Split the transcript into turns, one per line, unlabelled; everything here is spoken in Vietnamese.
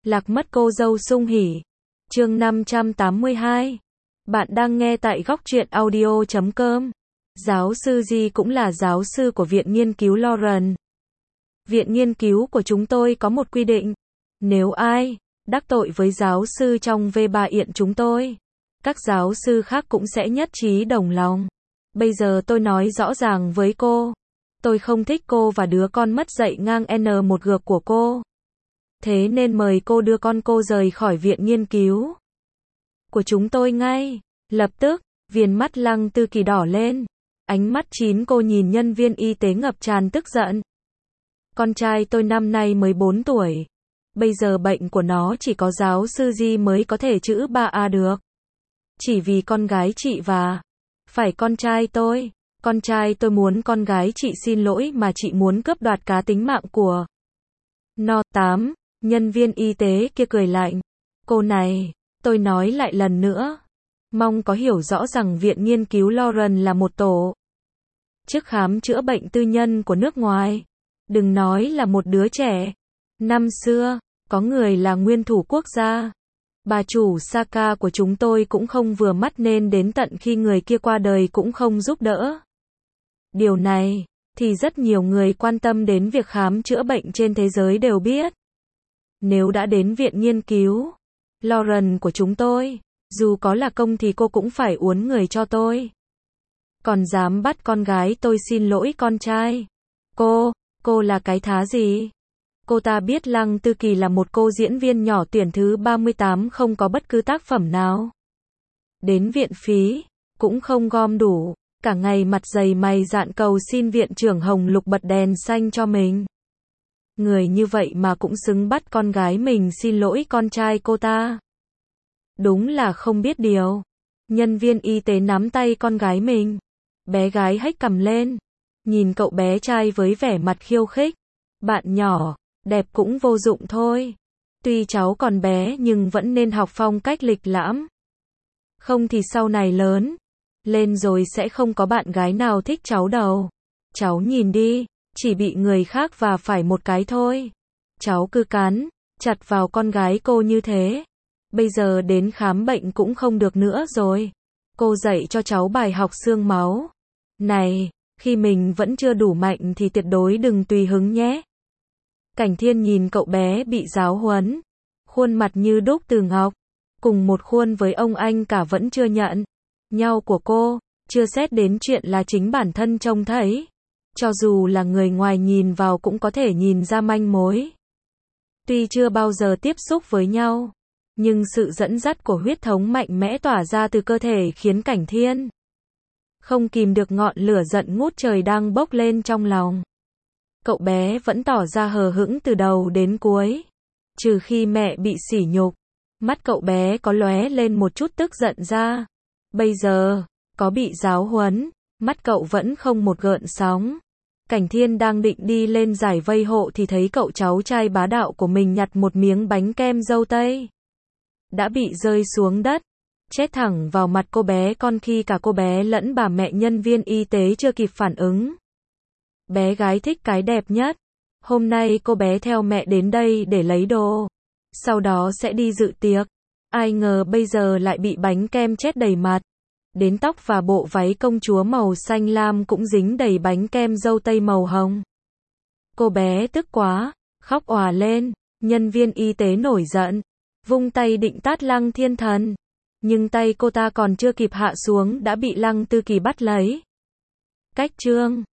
Lạc mất cô dâu sung hỉ. Chương 582. Bạn đang nghe tại góc truyện audio.com. Giáo sư G cũng là giáo sư của Viện Nghiên cứu Lauren. Viện nghiên cứu của chúng tôi có một quy định. Nếu ai đắc tội với giáo sư trong V3 Yện chúng tôi, các giáo sư khác cũng sẽ nhất trí đồng lòng. Bây giờ tôi nói rõ ràng với cô. Tôi không thích cô và đứa con mất dạy ngang N1G của cô. Thế nên mời cô đưa con cô rời khỏi viện nghiên cứu của chúng tôi ngay. Lập tức, viền mắt Lăng Tư Kỳ đỏ lên. Ánh mắt chín cô nhìn nhân viên y tế ngập tràn tức giận. Con trai tôi năm nay mới 4 tuổi. Bây giờ bệnh của nó chỉ có giáo sư Di mới có thể chữa 3A được. Chỉ vì con gái chị và phải con trai tôi. Con trai tôi muốn con gái chị xin lỗi mà chị muốn cướp đoạt cá tính mạng của nó. 8. Nhân viên y tế kia cười lạnh. Cô này, tôi nói lại lần nữa. Mong có hiểu rõ rằng Viện Nghiên cứu Lauren là một tổ chức khám chữa bệnh tư nhân của nước ngoài. Đừng nói là một đứa trẻ. Năm xưa, có người là nguyên thủ quốc gia. Bà chủ Saka của chúng tôi cũng không vừa mắt nên đến tận khi người kia qua đời cũng không giúp đỡ. Điều này, thì rất nhiều người quan tâm đến việc khám chữa bệnh trên thế giới đều biết. Nếu đã đến viện nghiên cứu Lauren của chúng tôi, dù có là công thì cô cũng phải uốn người cho tôi. Còn dám bắt con gái tôi xin lỗi con trai. Cô là cái thá gì? Cô ta biết Lăng Tư Kỳ là một cô diễn viên nhỏ tuyển thứ 38 không có bất cứ tác phẩm nào. Đến viện phí, cũng không gom đủ. Cả ngày mặt dày mày dạn cầu xin viện trưởng Hồng Lục bật đèn xanh cho mình. Người như vậy mà cũng xứng bắt con gái mình xin lỗi con trai cô ta. Đúng là không biết điều. Nhân viên y tế nắm tay con gái mình. Bé gái hếch cằm lên. Nhìn cậu bé trai với vẻ mặt khiêu khích. Bạn nhỏ, đẹp cũng vô dụng thôi. Tuy cháu còn bé nhưng vẫn nên học phong cách lịch lãm. Không thì sau này lớn lên rồi sẽ không có bạn gái nào thích cháu đâu. Cháu nhìn đi, chỉ bị người khác và phải một cái thôi. Cháu cứ cắn chặt vào con gái cô như thế. Bây giờ đến khám bệnh cũng không được nữa rồi. Cô dạy cho cháu bài học xương máu. Này, khi mình vẫn chưa đủ mạnh thì tuyệt đối đừng tùy hứng nhé. Cảnh Thiên nhìn cậu bé bị giáo huấn. Khuôn mặt như đúc từ ngọc. Cùng một khuôn với ông anh cả vẫn chưa nhận nhau của cô, chưa xét đến chuyện là chính bản thân trông thấy. Cho dù là người ngoài nhìn vào cũng có thể nhìn ra manh mối. Tuy chưa bao giờ tiếp xúc với nhau, nhưng sự dẫn dắt của huyết thống mạnh mẽ tỏa ra từ cơ thể khiến Cảnh Thiên không kìm được ngọn lửa giận ngút trời đang bốc lên trong lòng. Cậu bé vẫn tỏ ra hờ hững từ đầu đến cuối. Trừ khi mẹ bị sỉ nhục, mắt cậu bé có lóe lên một chút tức giận ra. Bây giờ, có bị giáo huấn, mắt cậu vẫn không một gợn sóng. Cảnh Thiên đang định đi lên giải vây hộ thì thấy cậu cháu trai bá đạo của mình nhặt một miếng bánh kem dâu tây. Đã bị rơi xuống đất, chết thẳng vào mặt cô bé con khi cả cô bé lẫn bà mẹ nhân viên y tế chưa kịp phản ứng. Bé gái thích cái đẹp nhất. Hôm nay cô bé theo mẹ đến đây để lấy đồ. Sau đó sẽ đi dự tiệc. Ai ngờ bây giờ lại bị bánh kem chết đầy mặt. Đến tóc và bộ váy công chúa màu xanh lam cũng dính đầy bánh kem dâu tây màu hồng. Cô bé tức quá, khóc òa lên. Nhân viên y tế nổi giận, vung tay định tát Lăng Thiên Thần. Nhưng tay cô ta còn chưa kịp hạ xuống đã bị Lăng Tư Kỳ bắt lấy. Cách chương